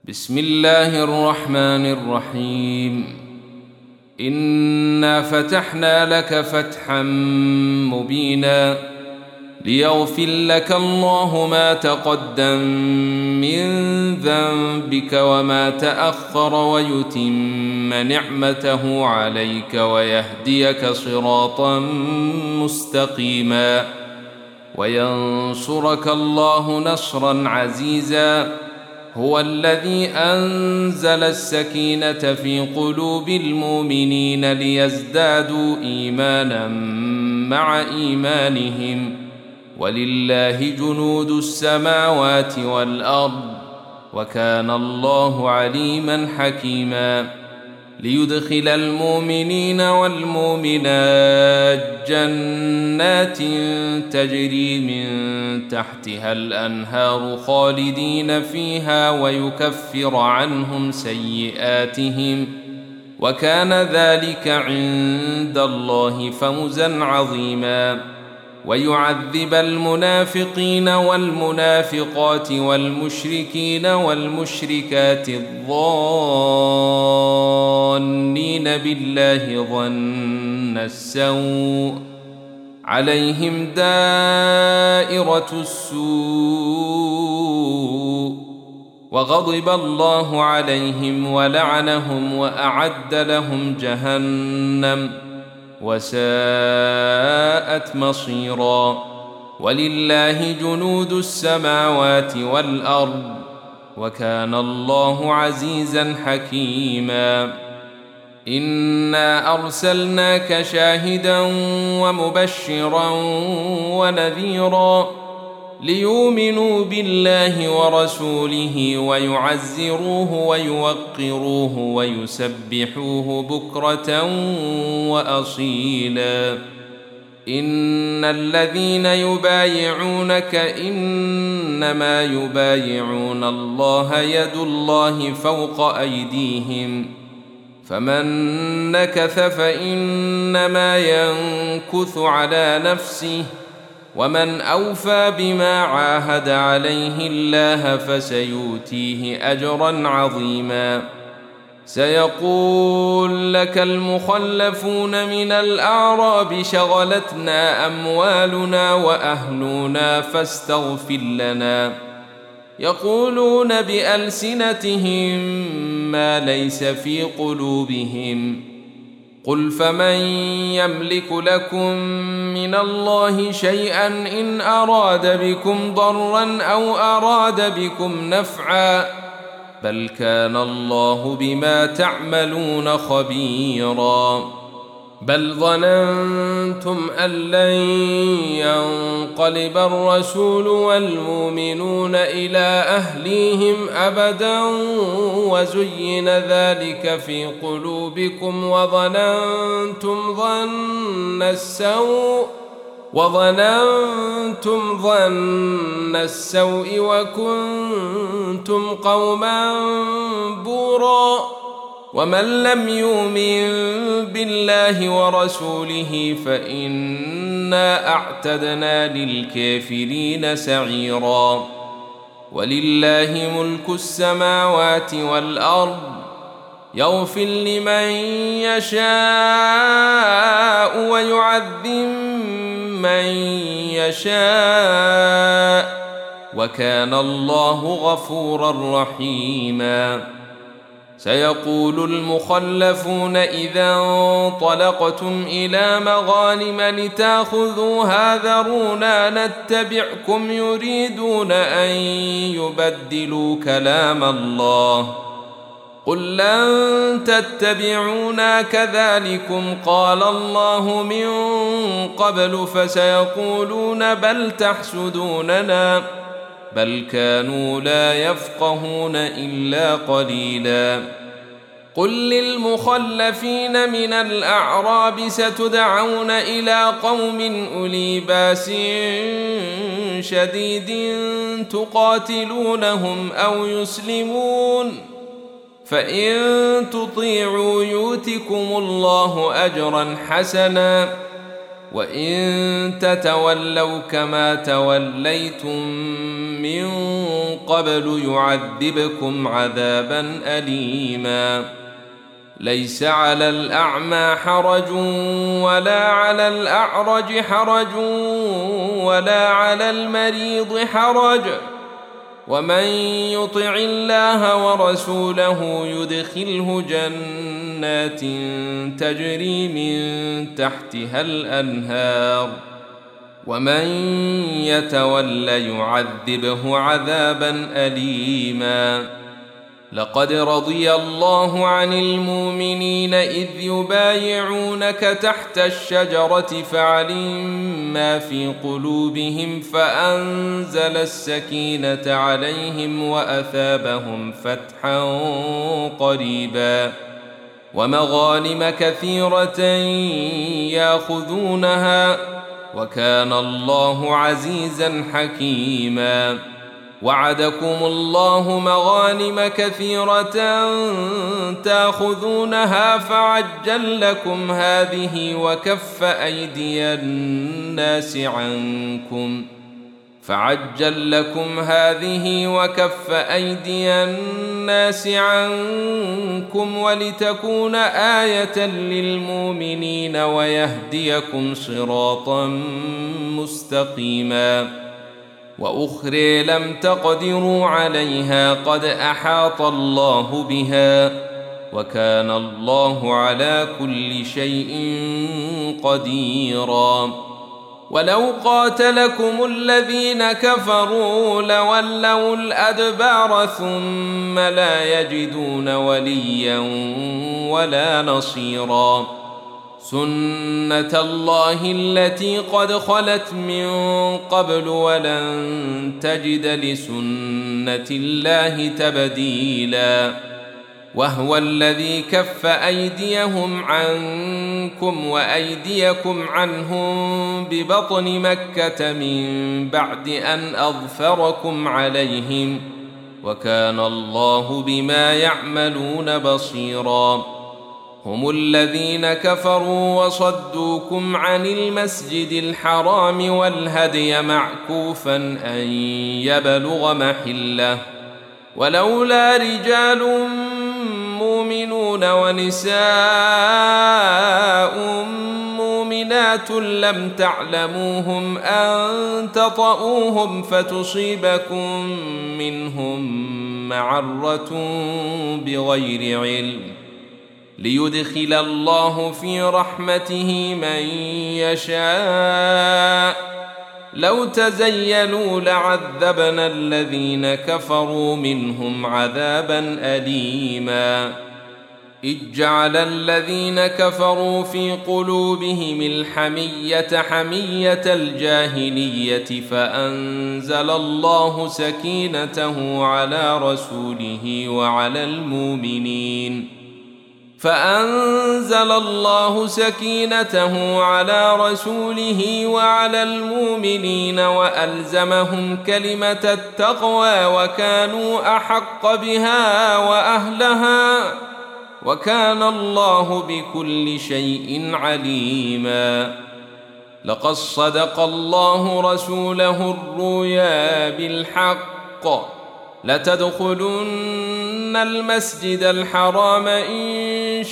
بسم الله الرحمن الرحيم. إنا فتحنا لك فتحا مبينا ليغفر لك الله ما تقدم من ذنبك وما تأخر ويتم نعمته عليك ويهديك صراطا مستقيما وينصرك الله نصرا عزيزا. هو الذي أنزل السكينة في قلوب المؤمنين ليزدادوا إيمانا مع إيمانهم ولله جنود السماوات والأرض وكان الله عليما حكيما. ليدخل المؤمنين والمؤمنات جنات تجري من تحتها الأنهار خالدين فيها ويكفر عنهم سيئاتهم وكان ذلك عند الله فوزا عظيما. ويعذب المنافقين والمنافقات والمشركين والمشركات الظانين بالله ظن السوء عليهم دائرة السوء وغضب الله عليهم ولعنهم وأعد لهم جهنم وساءت مصيرا. ولله جنود السماوات والأرض وكان الله عزيزا حكيما. إنا أرسلناك شاهدا ومبشرا ونذيرا ليؤمنوا بالله ورسوله ويعزروه ويوقروه ويسبحوه بكرة وأصيلا. إن الذين يبايعونك إنما يبايعون الله يد الله فوق أيديهم فمن نكث فإنما ينكث على نفسه ومن أوفى بما عاهد عليه الله فسيؤتيه أجرا عظيما. سيقول لك المخلفون من الأعراب شغلتنا أموالنا وأهلنا فاستغفر لنا يقولون بألسنتهم ما ليس في قلوبهم قل فمن يملك لكم من الله شيئا إن أراد بكم ضرا أو أراد بكم نفعا بل كان الله بما تعملون خبيرا. بل ظننتم أن لن ينقلب الرسول والمؤمنون إلى أهليهم أبدا وزين ذلك في قلوبكم وظننتم ظن السوء وكنتم قوما بورا. ومن لم يؤمن بالله ورسوله فإنا أعتدنا للكافرين سعيرا. ولله ملك السماوات والأرض يغفر لمن يشاء ويعذب من يشاء وكان الله غفورا رحيما. سيقول المخلفون إذا انطلقتم إلى مغانم لتأخذوها ذرونا نتبعكم يريدون أن يبدلوا كلام الله قل لن تتبعونا كذلكم قال الله من قبل فسيقولون بل تحسدوننا بل كانوا لا يفقهون إلا قليلا. قل للمخلفين من الأعراب ستدعون إلى قوم أولي بأس شديد تقاتلونهم أو يسلمون فإن تطيعوا يؤتكم الله أجرا حسنا وإن تتولوا كما توليتم من قبل يعذبكم عذابا أليما ليس على الأعمى حرج ولا على الأعرج حرج ولا على المريض حرج ومن يطع الله ورسوله يدخله جنات تجري من تحتها الأنهار ومن يتول يعذبه عذابا أليما لقد رضي الله عن المؤمنين إذ يبايعونك تحت الشجرة فعلم ما في قلوبهم فأنزل السكينة عليهم وأثابهم فتحا قريبا ومغانم كثيرة يأخذونها وكان الله عزيزا حكيما وعدكم الله مغانم كثيرة تأخذونها فعجل لكم هذه وكف أيدي الناس عنكم ولتكون آية للمؤمنين ويهديكم صراطا مستقيما وأخرى لم تقدروا عليها قد أحاط الله بها وكان الله على كل شيء قديرا ولو قاتلكم الذين كفروا لولوا الأدبار ثم لا يجدون وليا ولا نصيرا سنة الله التي قد خلت من قبل ولن تجد لسنة الله تبديلا وهو الذي كف أيديهم عنكم وأيديكم عنهم ببطن مكة من بعد أن أظفركم عليهم وكان الله بما يعملون بصيرا هم الذين كفروا وصدوكم عن المسجد الحرام والهدي معكوفا أن يبلغ محله ولولا رجال مؤمنون ونساء مؤمنات لم تعلموهم أن تطؤوهم فتصيبكم منهم معرة بغير علم ليدخل الله في رحمته من يشاء لو تزيلوا لعذبنا الذين كفروا منهم عذابا أليما إذ جعل الذين كفروا في قلوبهم الحمية حمية الجاهلية فأنزل الله سكينته على رسوله وعلى المؤمنين وألزمهم كلمة التقوى وكانوا أحق بها وأهلها وكان الله بكل شيء عليما لقد صدق الله رسوله الرؤيا بالحق لتدخلن المسجد الحرام إن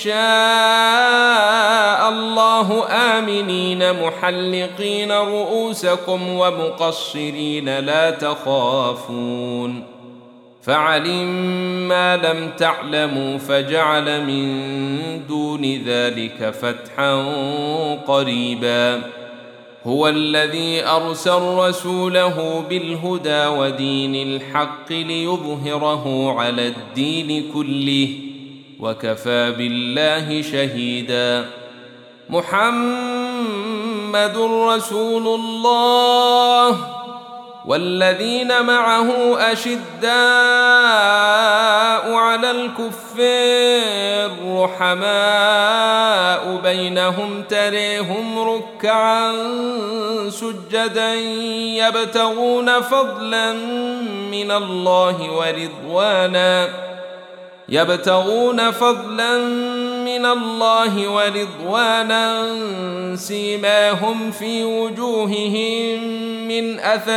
شاء الله آمنين محلقين رؤوسكم ومقصرين لا تخافون فعلم ما لم تعلموا فجعل من دون ذلك فتحا قريبا هو الذي أرسل رسوله بالهدى ودين الحق ليظهره على الدين كله وكفى بالله شهيدا محمد رسول الله والذين معه أشداء على الكفار رحماء بينهم تريهم ركعا سجدا يبتغون فضلا من من الله ورضوانا سيماهم في وجوههم من أثر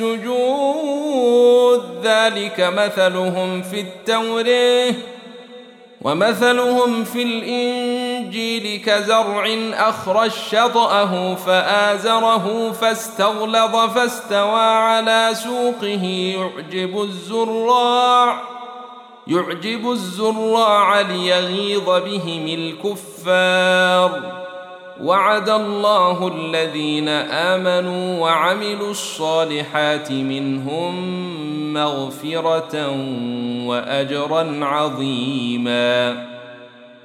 السجود ذلك مثلهم في التوراة ومثلهم في الإنجيل كزرع أخرج شطأه فآزره فاستغلظ فاستوى على سوقه يعجب الزراع ليغيظ بهم الكفار وعد الله الذين آمنوا وعملوا الصالحات منهم مغفرة وأجرا عظيما.